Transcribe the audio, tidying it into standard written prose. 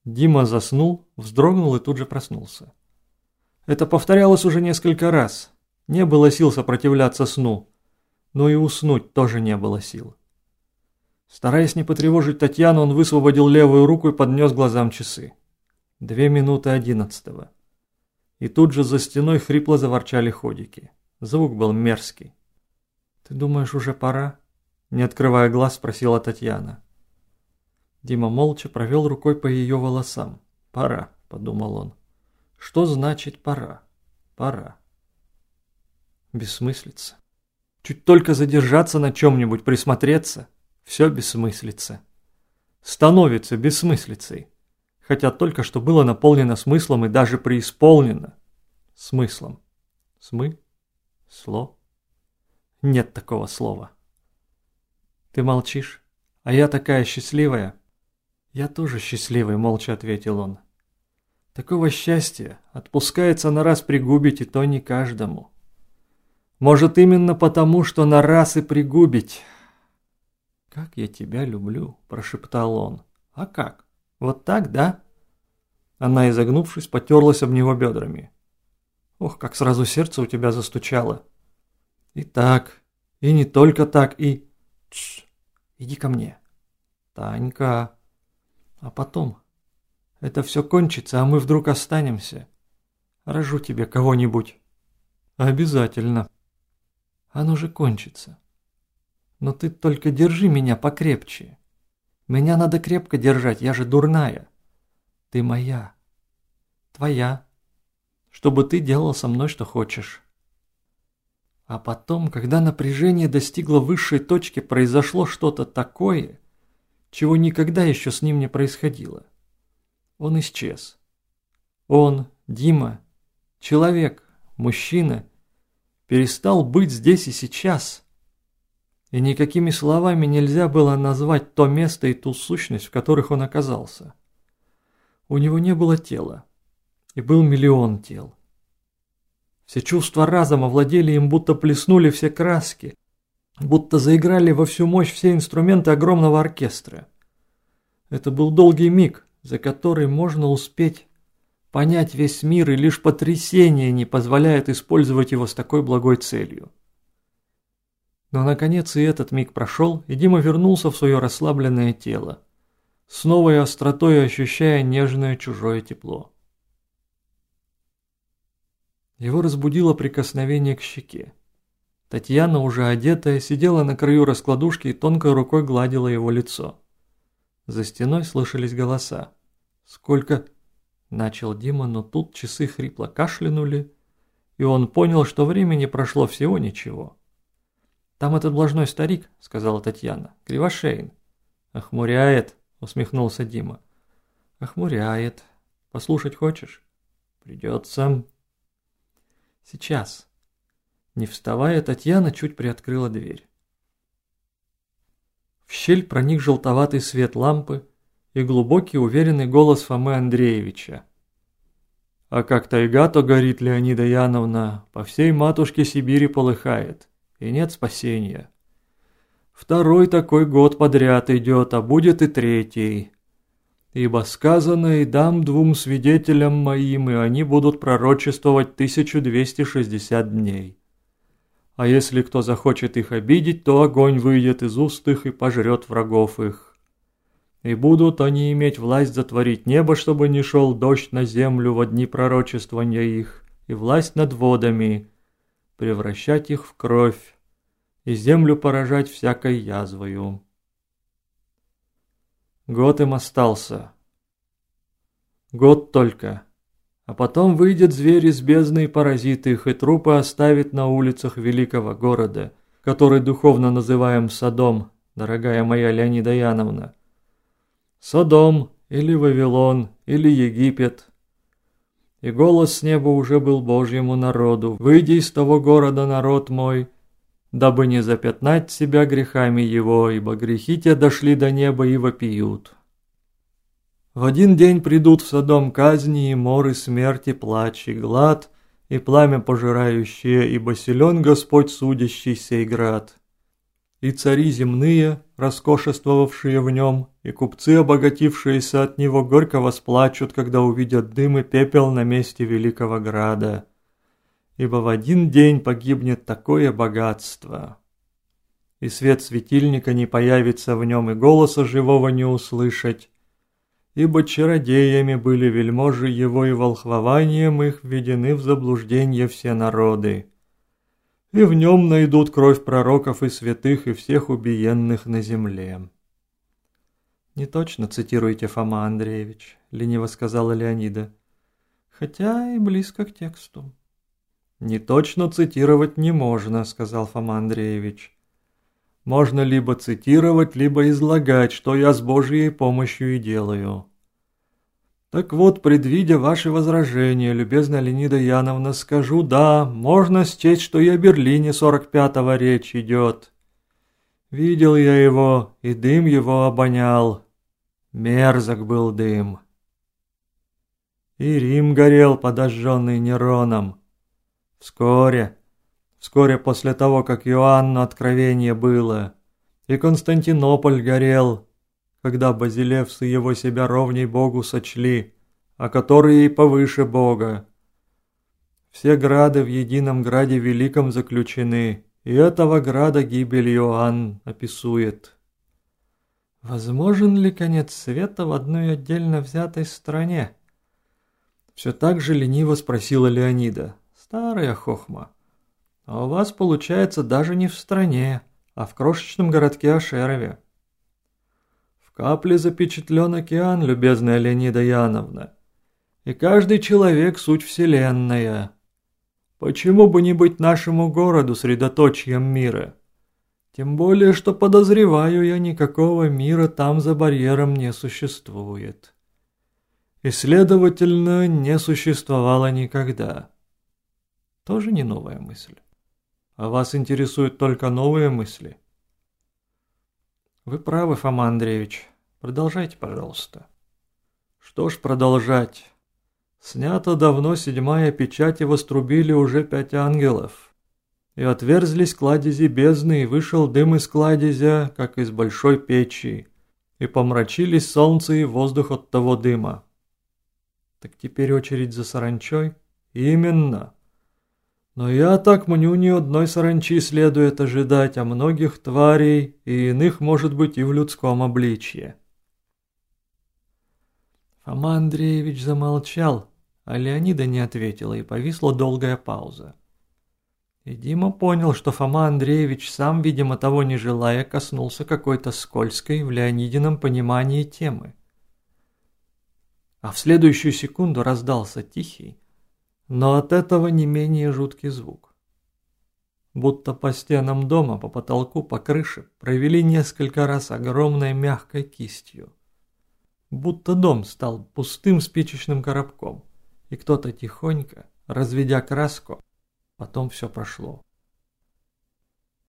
Дима заснул, вздрогнул и тут же проснулся. Это повторялось уже несколько раз. Не было сил сопротивляться сну, но и уснуть тоже не было сил. Стараясь не потревожить Татьяну, он высвободил левую руку и поднес глазам часы. 11:02. И тут же за стеной хрипло заворчали ходики. Звук был мерзкий. «Ты думаешь, уже пора?» Не открывая глаз, спросила Татьяна. Дима молча провел рукой по ее волосам. «Пора», — подумал он. «Что значит пора? Пора». Бессмыслица. Чуть только задержаться на чем-нибудь, присмотреться, все бессмыслица. Становится бессмыслицей. Хотя только что было наполнено смыслом и даже преисполнено смыслом. Смысло? Нет такого слова. Ты молчишь, а я такая счастливая. Я тоже счастливый, молча ответил он. Такого счастья отпускается на раз пригубить, и то не каждому. Может, именно потому, что на раз и пригубить. «Как я тебя люблю», – прошептал он. «А как? Вот так, да?» Она, изогнувшись, потерлась об него бедрами. «Ох, как сразу сердце у тебя застучало!» «И так, и не только так, и...» «Тш, иди ко мне!» «Танька!» «А потом? Это все кончится, а мы вдруг останемся. Рожу тебе кого-нибудь». «Обязательно!» «Оно же кончится. Но ты только держи меня покрепче. Меня надо крепко держать, я же дурная. Ты моя. Твоя. Чтобы ты делал со мной, что хочешь». А потом, когда напряжение достигло высшей точки, произошло что-то такое, чего никогда еще с ним не происходило. Он исчез. Он, Дима, человек, мужчина, перестал быть здесь и сейчас. И никакими словами нельзя было назвать то место и ту сущность, в которых он оказался. У него не было тела, и был миллион тел. Все чувства разом овладели им, будто плеснули все краски, будто заиграли во всю мощь все инструменты огромного оркестра. Это был долгий миг, за который можно успеть понять весь мир, и лишь потрясение не позволяет использовать его с такой благой целью. Но наконец и этот миг прошел, и Дима вернулся в свое расслабленное тело, с новой остротой ощущая нежное чужое тепло. Его разбудило прикосновение к щеке. Татьяна, уже одетая, сидела на краю раскладушки и тонкой рукой гладила его лицо. За стеной слышались голоса. «Сколько...» – начал Дима, но тут часы хрипло кашлянули, и он понял, что времени прошло всего ничего. «Там этот блажной старик», – сказала Татьяна, – «Кривошеин». «Охмуряет», – усмехнулся Дима. «Охмуряет. Послушать хочешь?» «Придется». «Сейчас». Не вставая, Татьяна чуть приоткрыла дверь. В щель проник желтоватый свет лампы и глубокий уверенный голос Фомы Андреевича. «А как тайга, то горит, Леонида Яновна, по всей матушке Сибири полыхает, и нет спасения. Второй такой год подряд идет, а будет и третий. Ибо сказано, и дам двум свидетелям моим, и они будут пророчествовать 1260 дней. А если кто захочет их обидеть, то огонь выйдет из уст их и пожрет врагов их. И будут они иметь власть затворить небо, чтобы не шел дождь на землю во дни пророчествования их, и власть над водами, превращать их в кровь, и землю поражать всякой язвою». Год им остался. Год только. А потом выйдет зверь из бездны и поразит их, и трупы оставит на улицах великого города, который духовно называем Содом, дорогая моя Леонида Яновна. Содом, или Вавилон, или Египет. И голос с неба уже был Божьему народу: «Выйди из того города, народ мой, дабы не запятнать себя грехами его, ибо грехи те дошли до неба и вопиют». В один день придут в Содом казни и мор, и смерть, и плач, и глад, и пламя пожирающее, ибо силен Господь, судящий сей град. И цари земные, роскошествовавшие в нем, и купцы, обогатившиеся от него, горько восплачут, когда увидят дым и пепел на месте великого града. Ибо в один день погибнет такое богатство, и свет светильника не появится в нем, и голоса живого не услышать, ибо чародеями были вельможи его, и волхвованием их введены в заблуждение все народы. И в нем найдут кровь пророков и святых, и всех убиенных на земле». «Не точно цитируете, Фома Андреевич», — лениво сказала Леонида, «хотя и близко к тексту». «Не точно цитировать не можно», — сказал Фома Андреевич. «Можно либо цитировать, либо излагать, что я с Божьей помощью и делаю». «Так вот, предвидя ваши возражения, любезная Леонида Яновна, скажу, да, можно счесть, что и о Берлине 45-го речь идет. Видел я его, и дым его обонял. Мерзок был дым. И Рим горел, подожженный Нероном. Вскоре после того, как Иоанну откровение было, и Константинополь горел, когда базилевсы его себя ровней Богу сочли, а которые и повыше Бога. Все грады в едином граде великом заключены, и этого града гибель Иоанн описует. Возможен ли конец света в одной отдельно взятой стране? Все так же лениво спросила Леонида. Старая хохма. А у вас получается даже не в стране, а в крошечном городке Ашерове. В капле запечатлен океан, любезная Леонида Яновна. И каждый человек — суть вселенная. Почему бы не быть нашему городу средоточием мира? Тем более, что, подозреваю я, никакого мира там за барьером не существует. И, следовательно, не существовало никогда. Тоже не новая мысль. А вас интересуют только новые мысли? Вы правы, Фома Андреевич. Продолжайте, пожалуйста. Что ж продолжать? Снята давно 7-я печать, и вострубили уже 5 ангелов. И отверзлись кладези бездны, и вышел дым из кладезя, как из большой печи, и помрачились солнце и воздух от того дыма. Так теперь очередь за саранчой? Именно. Но я так мню, ни одной саранчи следует ожидать, а многих тварей, и иных, может быть, и в людском обличье. Фома Андреевич замолчал, а Леонида не ответила, и повисла долгая пауза. И Дима понял, что Фома Андреевич сам, видимо, того не желая, коснулся какой-то скользкой в Леонидином понимании темы. А в следующую секунду раздался тихий, но от этого не менее жуткий звук. Будто по стенам дома, по потолку, по крыше провели несколько раз огромной мягкой кистью. Будто дом стал пустым спичечным коробком, и кто-то тихонько, разведя краску, потом все прошло.